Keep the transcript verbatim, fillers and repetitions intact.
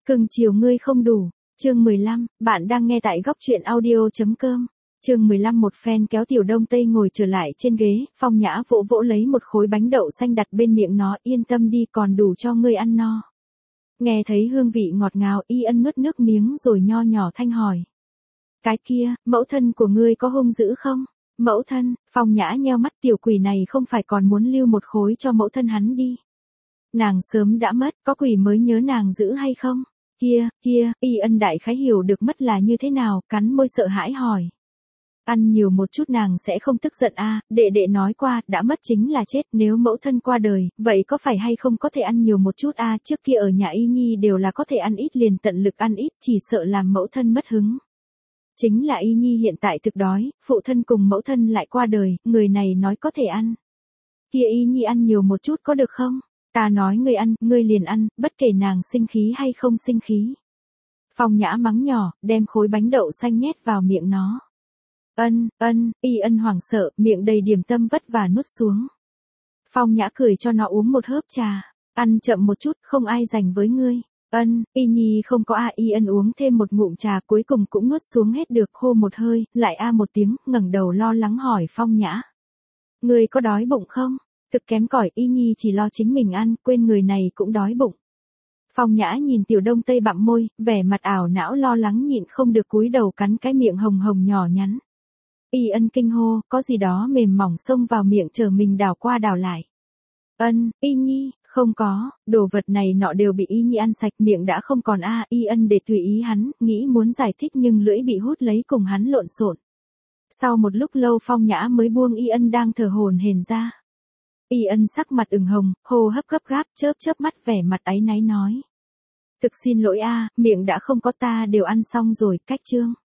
Cưng chiều ngươi không đủ. Chương mười lăm, bạn đang nghe tại góc truyện audio.com. Chương mười lăm. Một phen kéo Tiểu Đông Tây ngồi trở lại trên ghế, Phong Nhã vỗ vỗ lấy một khối bánh đậu xanh đặt bên miệng nó, yên tâm đi, còn đủ cho ngươi ăn no. Nghe thấy hương vị ngọt ngào, Y Ân nuốt nước miếng rồi nho nhỏ thanh hỏi. Cái kia, mẫu thân của ngươi có hung dữ không? Mẫu thân, Phong Nhã nheo mắt, tiểu quỷ này không phải còn muốn lưu một khối cho mẫu thân hắn đi. Nàng sớm đã mất, có quỷ mới nhớ nàng giữ hay không? Kia, kia, Y Ân đại khái hiểu được mất là như thế nào, cắn môi sợ hãi hỏi. Ăn nhiều một chút nàng sẽ không tức giận a, à, đệ đệ nói qua, đã mất chính là chết, nếu mẫu thân qua đời, vậy có phải hay không có thể ăn nhiều một chút a, à, trước kia ở nhà Y Nhi đều là có thể ăn ít liền tận lực ăn ít, chỉ sợ làm mẫu thân mất hứng. Chính là Y Nhi hiện tại thực đói, phụ thân cùng mẫu thân lại qua đời, người này nói có thể ăn. Kia Y Nhi ăn nhiều một chút có được không? Ta nói ngươi ăn, ngươi liền ăn, bất kể nàng sinh khí hay không sinh khí. Phong Nhã mắng nhỏ, đem khối bánh đậu xanh nhét vào miệng nó. Ân, ân, Y Ân hoảng sợ, miệng đầy điểm tâm vất vả nuốt xuống. Phong Nhã cười cho nó uống một hớp trà, ăn chậm một chút, không ai giành với ngươi. Ân, Y Nhi không có a. Y Ân uống thêm một ngụm trà, cuối cùng cũng nuốt xuống hết được, hô một hơi, lại a một tiếng, ngẩng đầu lo lắng hỏi Phong Nhã. Ngươi có đói bụng không? Thực kém cỏi, Y Nhi chỉ lo chính mình ăn, quên người này cũng đói bụng. Phong Nhã nhìn Tiểu Đông Tây bặm môi, vẻ mặt ảo não lo lắng nhịn không được cúi đầu cắn cái miệng hồng hồng nhỏ nhắn. Y Ân kinh hô, có gì đó mềm mỏng xông vào miệng chờ mình đảo qua đảo lại. Ân, Y Nhi, không có, đồ vật này nọ đều bị Y Nhi ăn sạch, miệng đã không còn a. Y Ân để tùy ý hắn, nghĩ muốn giải thích nhưng lưỡi bị hút lấy cùng hắn lộn xộn. Sau một lúc lâu Phong Nhã mới buông Y Ân đang thở hổn hển ra. Y Ân sắc mặt ửng hồng, hô hấp gấp gáp, chớp chớp mắt vẻ mặt áy náy nói. Thực xin lỗi a, miệng đã không có, ta đều ăn xong rồi, cách chương.